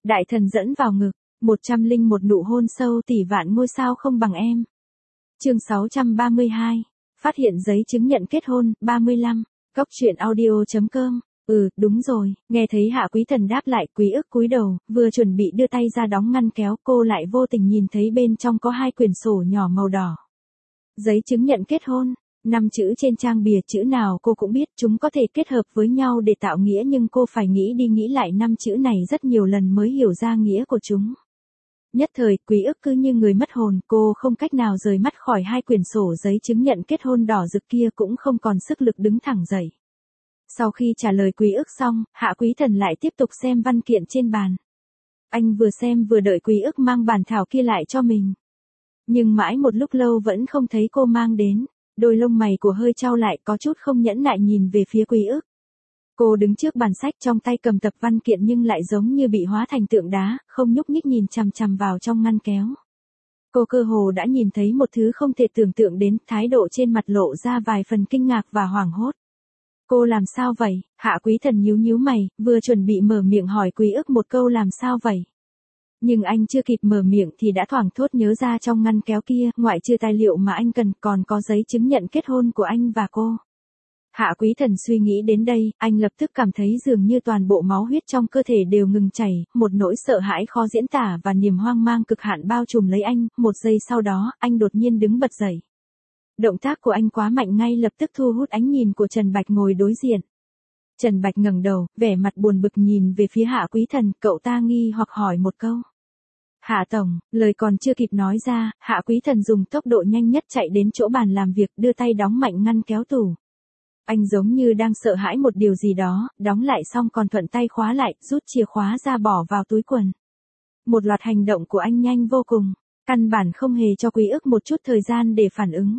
Đại thần dẫn vào ngực, 101 nụ hôn sâu tỷ vạn ngôi sao không bằng em. Chương 632, phát hiện giấy chứng nhận kết hôn, 35, Cóc truyện audio.com. Đúng rồi, nghe thấy Hạ Quý Thần đáp lại, Quý Ức cúi đầu, vừa chuẩn bị đưa tay ra đóng ngăn kéo, cô lại vô tình nhìn thấy bên trong có 2 quyển sổ nhỏ màu đỏ. Giấy chứng nhận kết hôn, 5 chữ trên trang bìa, chữ nào cô cũng biết chúng có thể kết hợp với nhau để tạo nghĩa, nhưng cô phải nghĩ đi nghĩ lại 5 chữ này rất nhiều lần mới hiểu ra nghĩa của chúng. Nhất thời, Quý Ức cứ như người mất hồn, cô không cách nào rời mắt khỏi 2 quyển sổ giấy chứng nhận kết hôn đỏ rực kia, cũng không còn sức lực đứng thẳng dậy. Sau khi trả lời Quý Ức xong, Hạ Quý Thần lại tiếp tục xem văn kiện trên bàn. Anh vừa xem vừa đợi Quý Ức mang bản thảo kia lại cho mình. Nhưng mãi một lúc lâu vẫn không thấy cô mang đến, đôi lông mày của hơi chau lại, có chút không nhẫn nại nhìn về phía Quý Ức. Cô đứng trước bàn sách, trong tay cầm tập văn kiện nhưng lại giống như bị hóa thành tượng đá, không nhúc nhích, nhìn chằm chằm vào trong ngăn kéo. Cô cơ hồ đã nhìn thấy một thứ không thể tưởng tượng đến, thái độ trên mặt lộ ra vài phần kinh ngạc và hoảng hốt. Cô làm sao vậy? Hạ Quý Thần nhíu nhíu mày, vừa chuẩn bị mở miệng hỏi Quý Ức một câu làm sao vậy. Nhưng anh chưa kịp mở miệng thì đã thoảng thốt nhớ ra trong ngăn kéo kia, ngoại trừ tài liệu mà anh cần, còn có giấy chứng nhận kết hôn của anh và cô. Hạ Quý Thần suy nghĩ đến đây, anh lập tức cảm thấy dường như toàn bộ máu huyết trong cơ thể đều ngừng chảy, một nỗi sợ hãi khó diễn tả và niềm hoang mang cực hạn bao trùm lấy anh, một giây sau đó, anh đột nhiên đứng bật dậy. Động tác của anh quá mạnh, ngay lập tức thu hút ánh nhìn của Trần Bạch ngồi đối diện. Trần Bạch ngẩng đầu, vẻ mặt buồn bực nhìn về phía Hạ Quý Thần, cậu ta nghi hoặc hỏi một câu. Hạ Tổng, lời còn chưa kịp nói ra, Hạ Quý Thần dùng tốc độ nhanh nhất chạy đến chỗ bàn làm việc, đưa tay đóng mạnh ngăn kéo tủ. Anh giống như đang sợ hãi một điều gì đó, đóng lại xong còn thuận tay khóa lại, rút chìa khóa ra bỏ vào túi quần. Một loạt hành động của anh nhanh vô cùng, căn bản không hề cho Quý Ức một chút thời gian để phản ứng.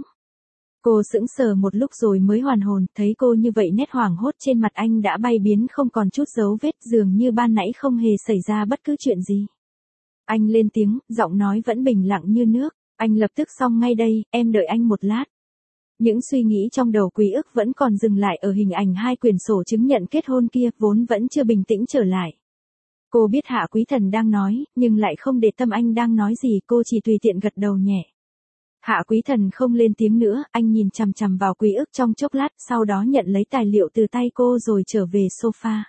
Cô sững sờ một lúc rồi mới hoàn hồn, thấy cô như vậy nét hoảng hốt trên mặt anh đã bay biến không còn chút dấu vết, dường như ban nãy không hề xảy ra bất cứ chuyện gì. Anh lên tiếng, giọng nói vẫn bình lặng như nước, anh lập tức xong ngay đây, em đợi anh một lát. Những suy nghĩ trong đầu Quý Ức vẫn còn dừng lại ở hình ảnh 2 quyển sổ chứng nhận kết hôn kia, vốn vẫn chưa bình tĩnh trở lại. Cô biết Hạ Quý Thần đang nói, nhưng lại không để tâm anh đang nói gì, cô chỉ tùy tiện gật đầu nhẹ. Hạ Quý Thần không lên tiếng nữa, anh nhìn chằm chằm vào Quý Ức trong chốc lát, sau đó nhận lấy tài liệu từ tay cô rồi trở về sofa.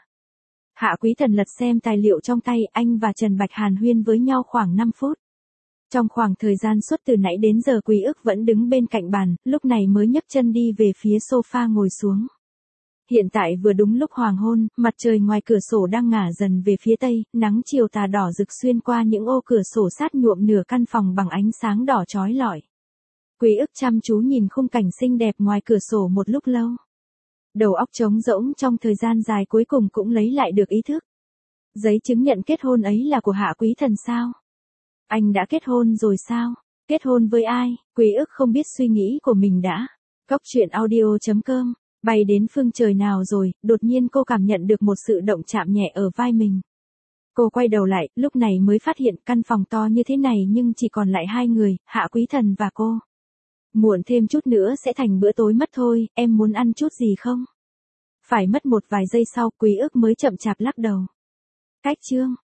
Hạ Quý Thần lật xem tài liệu trong tay, anh và Trần Bạch hàn huyên với nhau khoảng 5 phút. Trong khoảng thời gian suốt từ nãy đến giờ Quý Ức vẫn đứng bên cạnh bàn, lúc này mới nhấc chân đi về phía sofa ngồi xuống. Hiện tại vừa đúng lúc hoàng hôn, mặt trời ngoài cửa sổ đang ngả dần về phía tây, nắng chiều tà đỏ rực xuyên qua những ô cửa sổ sát nhuộm nửa căn phòng bằng ánh sáng đỏ chói lọi. Quý Ức chăm chú nhìn khung cảnh xinh đẹp ngoài cửa sổ một lúc lâu. Đầu óc trống rỗng trong thời gian dài, cuối cùng cũng lấy lại được ý thức. Giấy chứng nhận kết hôn ấy là của Hạ Quý Thần sao? Anh đã kết hôn rồi sao? Kết hôn với ai? Quý Ức không biết suy nghĩ của mình đã. Cóc truyện audio.com, bay đến phương trời nào rồi, đột nhiên cô cảm nhận được một sự động chạm nhẹ ở vai mình. Cô quay đầu lại, lúc này mới phát hiện căn phòng to như thế này nhưng chỉ còn lại 2 người, Hạ Quý Thần và cô. Muộn thêm chút nữa sẽ thành bữa tối mất thôi, em muốn ăn chút gì không? Phải mất một vài giây sau, Quý Ức mới chậm chạp lắc đầu. Cách chương.